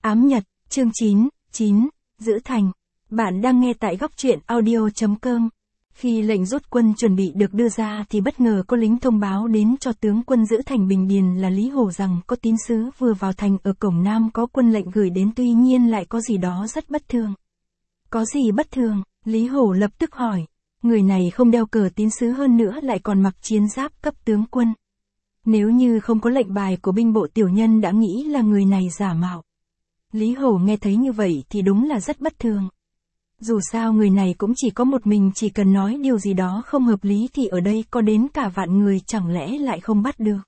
Ám Nhật, chương 9, Giữ Thành. Bạn đang nghe tại góc truyện audio.com. Khi lệnh rút quân chuẩn bị được đưa ra thì bất ngờ có lính thông báo đến cho tướng quân giữ thành Bình Điền là Lý Hổ rằng có tín sứ vừa vào thành ở cổng Nam có quân lệnh gửi đến, tuy nhiên lại có gì đó rất bất thường. Có gì bất thường? Lý Hổ lập tức hỏi. Người này không đeo cờ tín sứ, hơn nữa lại còn mặc chiến giáp cấp tướng quân. Nếu như không có lệnh bài của binh bộ, tiểu nhân đã nghĩ là người này giả mạo. Lý Hổ nghe thấy như vậy thì đúng là rất bất thường. Dù sao người này cũng chỉ có một mình, chỉ cần nói điều gì đó không hợp lý thì ở đây có đến cả vạn người, chẳng lẽ lại không bắt được.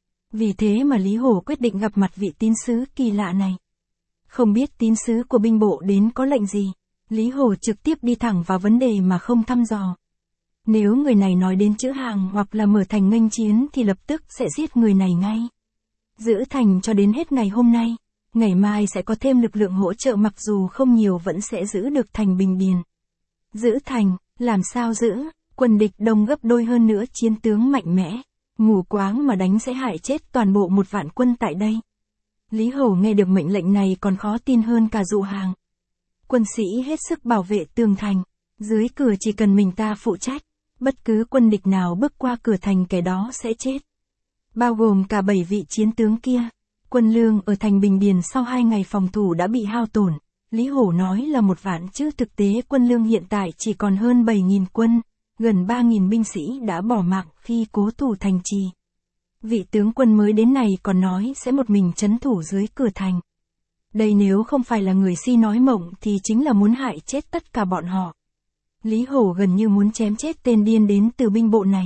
Vì thế mà Lý Hổ quyết định gặp mặt vị tín sứ kỳ lạ này. Không biết tín sứ của binh bộ đến có lệnh gì, Lý Hổ trực tiếp đi thẳng vào vấn đề mà không thăm dò. Nếu người này nói đến chữ hàng hoặc là mở thành nghênh chiến thì lập tức sẽ giết người này ngay. Giữ thành cho đến hết ngày hôm nay, ngày mai sẽ có thêm lực lượng hỗ trợ, mặc dù không nhiều vẫn sẽ giữ được thành Bình Điền. Giữ thành, làm sao giữ, quân địch đông gấp đôi, hơn nữa chiến tướng mạnh mẽ, mù quáng mà đánh sẽ hại chết toàn bộ 1 vạn quân tại đây. Lý Hổ nghe được mệnh lệnh này còn khó tin hơn cả dụ hàng. Quân sĩ hết sức bảo vệ tường thành, dưới cửa chỉ cần mình ta phụ trách, bất cứ quân địch nào bước qua cửa thành kẻ đó sẽ chết. Bao gồm cả 7 vị chiến tướng kia. Quân lương ở thành Bình Điền sau 2 ngày phòng thủ đã bị hao tổn. Lý Hổ nói là 1 vạn chứ thực tế quân lương hiện tại chỉ còn hơn 7.000 quân, gần 3.000 binh sĩ đã bỏ mạng khi cố thủ thành trì. Vị tướng quân mới đến này còn nói sẽ một mình trấn thủ dưới cửa thành. Đây nếu không phải là người si nói mộng thì chính là muốn hại chết tất cả bọn họ. Lý Hổ gần như muốn chém chết tên điên đến từ binh bộ này.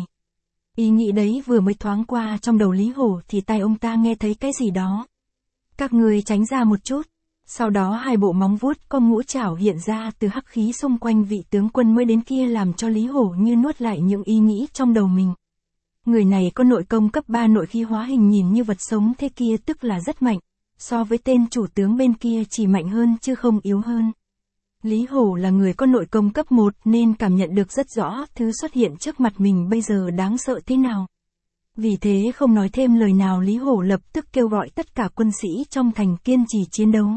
Ý nghĩ đấy vừa mới thoáng qua trong đầu Lý Hổ thì tai ông ta nghe thấy cái gì đó. Các người tránh ra một chút. Sau đó 2 bộ móng vuốt con ngũ trảo hiện ra từ hắc khí xung quanh vị tướng quân mới đến kia, làm cho Lý Hổ như nuốt lại những ý nghĩ trong đầu mình. Người này có nội công cấp 3 nội khí hóa hình, nhìn như vật sống thế kia, tức là rất mạnh. So với tên chủ tướng bên kia chỉ mạnh hơn chứ không yếu hơn. Lý Hổ là người có nội công cấp 1 nên cảm nhận được rất rõ thứ xuất hiện trước mặt mình bây giờ đáng sợ thế nào. Vì thế không nói thêm lời nào, Lý Hổ lập tức kêu gọi tất cả quân sĩ trong thành kiên trì chiến đấu.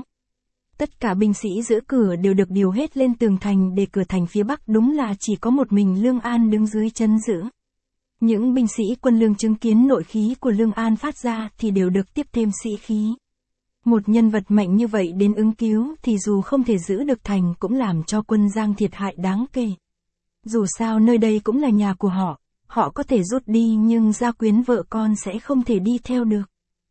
Tất cả binh sĩ giữ cửa đều được điều hết lên tường thành, để cửa thành phía bắc đúng là chỉ có một mình Lương An đứng dưới chân giữ. Những binh sĩ quân lương chứng kiến nội khí của Lương An phát ra thì đều được tiếp thêm sĩ khí. Một nhân vật mạnh như vậy đến ứng cứu thì dù không thể giữ được thành cũng làm cho quân Giang thiệt hại đáng kể. Dù sao nơi đây cũng là nhà của họ, họ có thể rút đi nhưng gia quyến vợ con sẽ không thể đi theo được.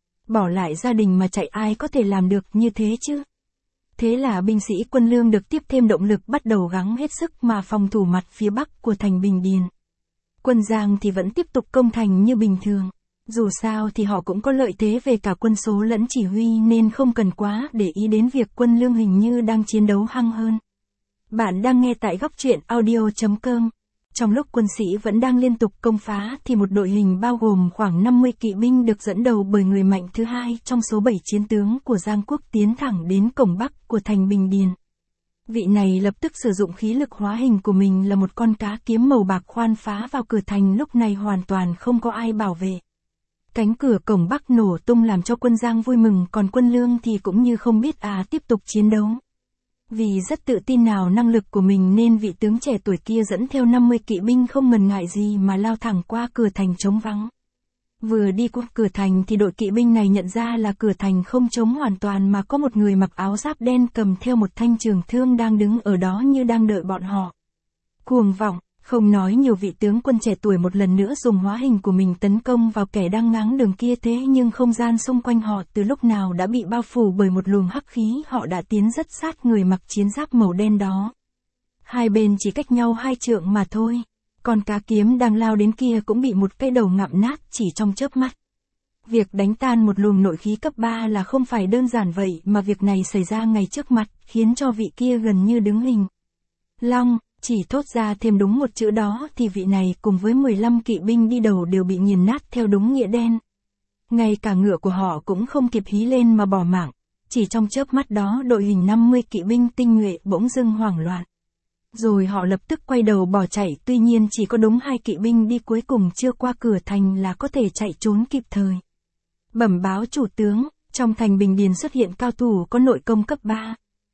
Bỏ lại gia đình mà chạy, ai có thể làm được như thế chứ? Thế là binh sĩ quân lương được tiếp thêm động lực, bắt đầu gắng hết sức mà phòng thủ mặt phía bắc của thành Bình Điền. Quân Giang thì vẫn tiếp tục công thành như bình thường. Dù sao thì họ cũng có lợi thế về cả quân số lẫn chỉ huy nên không cần quá để ý đến việc quân lương hình như đang chiến đấu hăng hơn. Bạn đang nghe tại góc truyện audio.com. Trong lúc quân sĩ vẫn đang liên tục công phá thì một đội hình bao gồm khoảng 50 kỵ binh được dẫn đầu bởi người mạnh thứ 2 trong số 7 chiến tướng của Giang Quốc tiến thẳng đến cổng bắc của thành Bình Điền. Vị này lập tức sử dụng khí lực hóa hình của mình là một con cá kiếm màu bạc khoan phá vào cửa thành, lúc này hoàn toàn không có ai bảo vệ. Cánh cửa cổng bắc nổ tung làm cho quân Giang vui mừng, còn quân lương thì cũng như không biết tiếp tục chiến đấu. Vì rất tự tin nào năng lực của mình nên vị tướng trẻ tuổi kia dẫn theo 50 kỵ binh không ngần ngại gì mà lao thẳng qua cửa thành trống vắng. Vừa đi qua cửa thành thì đội kỵ binh này nhận ra là cửa thành không trống hoàn toàn mà có một người mặc áo giáp đen cầm theo một thanh trường thương đang đứng ở đó như đang đợi bọn họ. Cuồng vọng, không nói nhiều, vị tướng quân trẻ tuổi một lần nữa dùng hóa hình của mình tấn công vào kẻ đang ngáng đường kia, thế nhưng không gian xung quanh họ từ lúc nào đã bị bao phủ bởi một luồng hắc khí, họ đã tiến rất sát người mặc chiến giáp màu đen đó. Hai bên chỉ cách nhau 2 trượng mà thôi. Con cá kiếm đang lao đến kia cũng bị một cái đầu ngậm nát chỉ trong chớp mắt. Việc đánh tan một luồng nội khí cấp 3 là không phải đơn giản vậy, mà việc này xảy ra ngay trước mặt, khiến cho vị kia gần như đứng hình. Long, chỉ thốt ra thêm đúng một chữ đó thì vị này cùng với 15 kỵ binh đi đầu đều bị nghiền nát theo đúng nghĩa đen. Ngay cả ngựa của họ cũng không kịp hí lên mà bỏ mạng. Chỉ trong chớp mắt đó đội hình 50 kỵ binh tinh nhuệ bỗng dưng hoảng loạn. Rồi họ lập tức quay đầu bỏ chạy, tuy nhiên chỉ có đúng 2 kỵ binh đi cuối cùng chưa qua cửa thành là có thể chạy trốn kịp thời. Bẩm báo chủ tướng, Trong thành Bình Điền xuất hiện cao thủ có nội công cấp 3.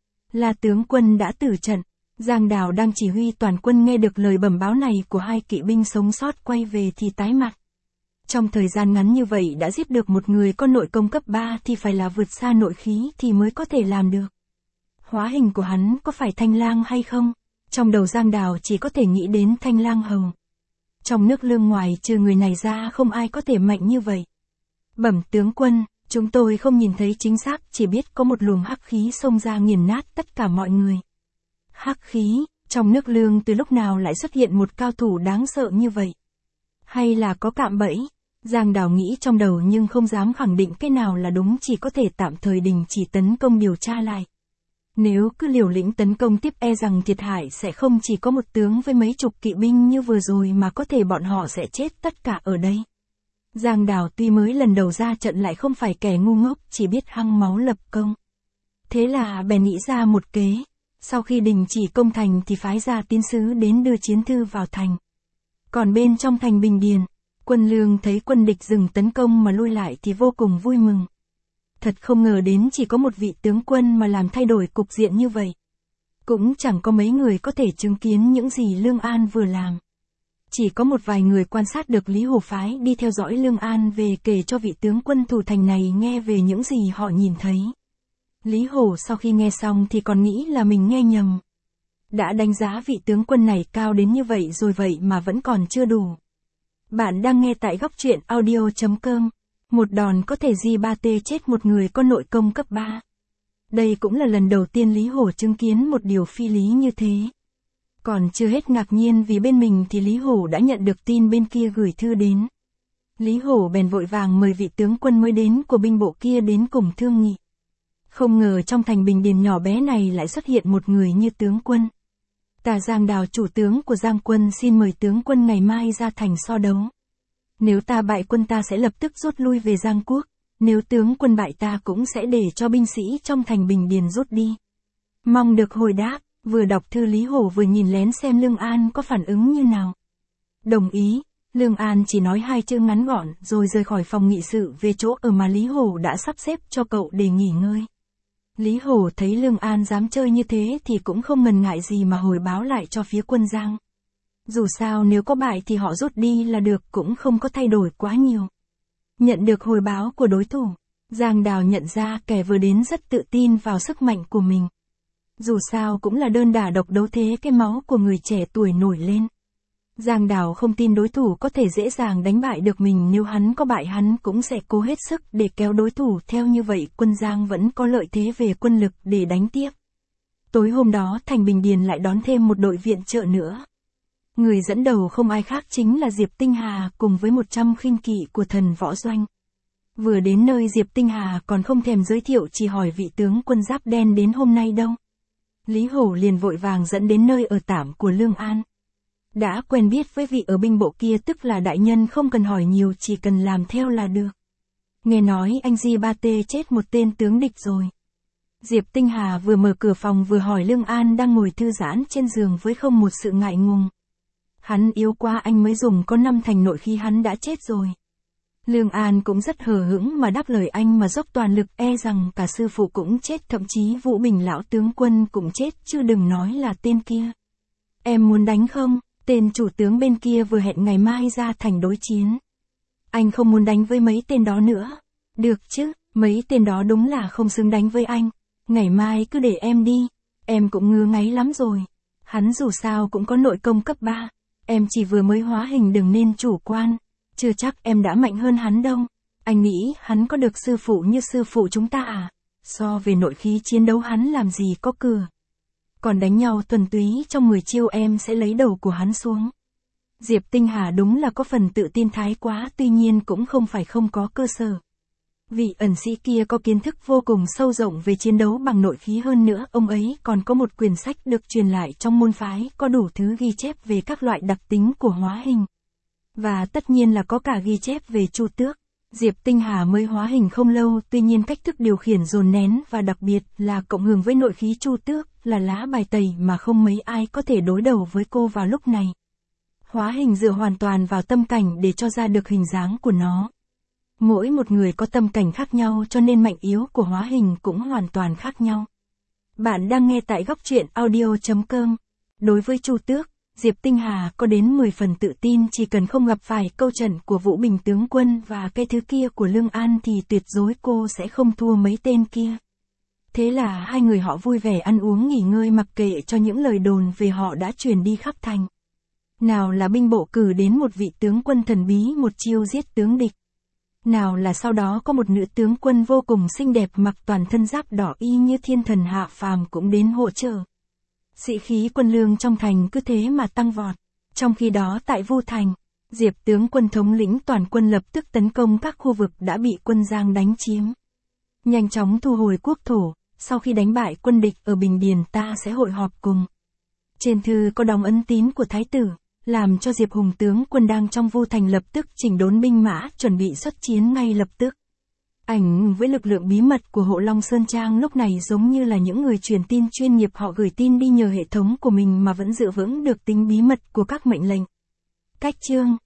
Là tướng quân đã tử trận. Giang Đào đang chỉ huy toàn quân nghe được lời bẩm báo này của hai kỵ binh sống sót quay về thì tái mặt. Trong thời gian ngắn như vậy đã giết được một người có nội công cấp 3 thì phải là vượt xa nội khí thì mới có thể làm được. Hóa hình của hắn có phải Thanh Lang hay không? Trong đầu Giang Đào chỉ có thể nghĩ đến Thanh Lang Hầu. Trong nước Lương ngoài trừ người này ra không ai có thể mạnh như vậy. Bẩm tướng quân, chúng tôi không nhìn thấy chính xác, chỉ biết có một luồng hắc khí xông ra nghiền nát tất cả mọi người. Hắc khí, trong nước Lương từ lúc nào lại xuất hiện một cao thủ đáng sợ như vậy? Hay là có cạm bẫy? Giang Đào nghĩ trong đầu nhưng không dám khẳng định cái nào là đúng, chỉ có thể tạm thời đình chỉ tấn công điều tra lại. Nếu cứ liều lĩnh tấn công tiếp e rằng thiệt hại sẽ không chỉ có một tướng với mấy chục kỵ binh như vừa rồi mà có thể bọn họ sẽ chết tất cả ở đây. Giang Đào tuy mới lần đầu ra trận lại không phải kẻ ngu ngốc, chỉ biết hăng máu lập công. Thế là bèn nghĩ ra một kế. Sau khi đình chỉ công thành thì phái ra tín sứ đến đưa chiến thư vào thành. Còn bên trong thành Bình Điền, quân Lương thấy quân địch dừng tấn công mà lui lại thì vô cùng vui mừng. Thật không ngờ đến chỉ có một vị tướng quân mà làm thay đổi cục diện như vậy. Cũng chẳng có mấy người có thể chứng kiến những gì Lương An vừa làm. Chỉ có một vài người quan sát được Lý Hổ phái đi theo dõi Lương An về kể cho vị tướng quân thủ thành này nghe về những gì họ nhìn thấy. Lý Hổ sau khi nghe xong thì còn nghĩ là mình nghe nhầm. Đã đánh giá vị tướng quân này cao đến như vậy rồi vậy mà vẫn còn chưa đủ. Bạn đang nghe tại góc truyện audio.com. Một đòn có thể G3T chết một người có nội công cấp 3. Đây cũng là lần đầu tiên Lý Hổ chứng kiến một điều phi lý như thế. Còn chưa hết ngạc nhiên vì bên mình thì Lý Hổ đã nhận được tin bên kia gửi thư đến. Lý Hổ bèn vội vàng mời vị tướng quân mới đến của binh bộ kia đến cùng thương nghị. Không ngờ trong thành Bình Điền nhỏ bé này lại xuất hiện một người như tướng quân. Ta Giang Đào chủ tướng của Giang quân xin mời tướng quân ngày mai ra thành so đấu. Nếu ta bại quân ta sẽ lập tức rút lui về Giang Quốc, nếu tướng quân bại ta cũng sẽ để cho binh sĩ trong thành Bình Điền rút đi. Mong được hồi đáp. Vừa đọc thư Lý Hổ vừa nhìn lén xem Lương An có phản ứng như nào. Đồng ý, Lương An chỉ nói 2 chữ ngắn gọn rồi rời khỏi phòng nghị sự về chỗ ở mà Lý Hổ đã sắp xếp cho cậu để nghỉ ngơi. Lý Hổ thấy Lương An dám chơi như thế thì cũng không ngần ngại gì mà hồi báo lại cho phía quân Giang. Dù sao nếu có bại thì họ rút đi là được, cũng không có thay đổi quá nhiều. Nhận được hồi báo của đối thủ, Giang Đào nhận ra kẻ vừa đến rất tự tin vào sức mạnh của mình. Dù sao cũng là đơn đả độc đấu thế, cái máu của người trẻ tuổi nổi lên. Giang Đào không tin đối thủ có thể dễ dàng đánh bại được mình, nếu hắn có bại hắn cũng sẽ cố hết sức để kéo đối thủ theo, như vậy quân Giang vẫn có lợi thế về quân lực để đánh tiếp. Tối hôm đó thành Bình Điền lại đón thêm một đội viện trợ nữa. Người dẫn đầu không ai khác chính là Diệp Tinh Hà cùng với 100 khinh kỵ của Thần Võ Doanh. Vừa đến nơi Diệp Tinh Hà còn không thèm giới thiệu, chỉ hỏi vị tướng quân giáp đen đến hôm nay đâu. Lý Hổ liền vội vàng dẫn đến nơi ở tạm của Lương An. Đã quen biết với vị ở binh bộ kia, tức là đại nhân không cần hỏi nhiều, chỉ cần làm theo là được. Nghe nói anh G3T chết một tên tướng địch rồi. Diệp Tinh Hà vừa mở cửa phòng vừa hỏi Lương An đang ngồi thư giãn trên giường với không một sự ngại ngùng. Hắn yếu quá, anh mới dùng có 5 thành nội khí hắn đã chết rồi. Lương An cũng rất hờ hững mà đáp lời anh mà dốc toàn lực, e rằng cả sư phụ cũng chết, thậm chí Vũ Bình lão tướng quân cũng chết, chứ đừng nói là tên kia. Em muốn đánh không? Tên chủ tướng bên kia vừa hẹn ngày mai ra thành đối chiến. Anh không muốn đánh với mấy tên đó nữa. Được chứ, mấy tên đó đúng là không xứng đánh với anh. Ngày mai cứ để em đi. Em cũng ngứa ngáy lắm rồi. Hắn dù sao cũng có nội công cấp 3. Em chỉ vừa mới hóa hình, đừng nên chủ quan. Chưa chắc em đã mạnh hơn hắn đâu. Anh nghĩ hắn có được sư phụ như sư phụ chúng ta à? So về nội khí chiến đấu hắn làm gì có cửa. Còn đánh nhau thuần túy trong 10 chiêu em sẽ lấy đầu của hắn xuống. Diệp Tinh Hà đúng là có phần tự tin thái quá, tuy nhiên cũng không phải không có cơ sở. Vị ẩn sĩ kia có kiến thức vô cùng sâu rộng về chiến đấu bằng nội khí, hơn nữa ông ấy còn có một quyển sách được truyền lại trong môn phái, có đủ thứ ghi chép về các loại đặc tính của hóa hình. Và tất nhiên là có cả ghi chép về Chu Tước. Diệp Tinh Hà mới hóa hình không lâu, tuy nhiên cách thức điều khiển dồn nén và đặc biệt là cộng hưởng với nội khí Chu Tước là lá bài tẩy mà không mấy ai có thể đối đầu với cô vào lúc này. Hóa hình dựa hoàn toàn vào tâm cảnh để cho ra được hình dáng của nó. Mỗi một người có tâm cảnh khác nhau cho nên mạnh yếu của hóa hình cũng hoàn toàn khác nhau. Bạn đang nghe tại góc truyện audio.com. Đối với Chu Tước, Diệp Tinh Hà có đến 10 phần tự tin chỉ cần không gặp phải câu trận của Vũ Bình tướng quân và cái thứ kia của Lương An thì tuyệt đối cô sẽ không thua mấy tên kia. Thế là hai người họ vui vẻ ăn uống nghỉ ngơi mặc kệ cho những lời đồn về họ đã truyền đi khắp thành. Nào là binh bộ cử đến một vị tướng quân thần bí một chiêu giết tướng địch. Nào là sau đó có một nữ tướng quân vô cùng xinh đẹp mặc toàn thân giáp đỏ y như thiên thần hạ phàm cũng đến hỗ trợ. Sĩ khí quân lương trong thành cứ thế mà tăng vọt. Trong khi đó tại Vu Thành, Diệp tướng quân thống lĩnh toàn quân lập tức tấn công các khu vực đã bị quân Giang đánh chiếm. Nhanh chóng thu hồi quốc thổ, sau khi đánh bại quân địch ở Bình Điền ta sẽ hội họp cùng. Trên thư có đóng ấn tín của Thái tử, làm cho Diệp Hùng tướng quân đang trong Vu Thành lập tức chỉnh đốn binh mã chuẩn bị xuất chiến ngay lập tức. Ảnh với lực lượng bí mật của Hộ Long Sơn Trang lúc này giống như là những người truyền tin chuyên nghiệp, họ gửi tin đi nhờ hệ thống của mình mà vẫn giữ vững được tính bí mật của các mệnh lệnh. Cách chương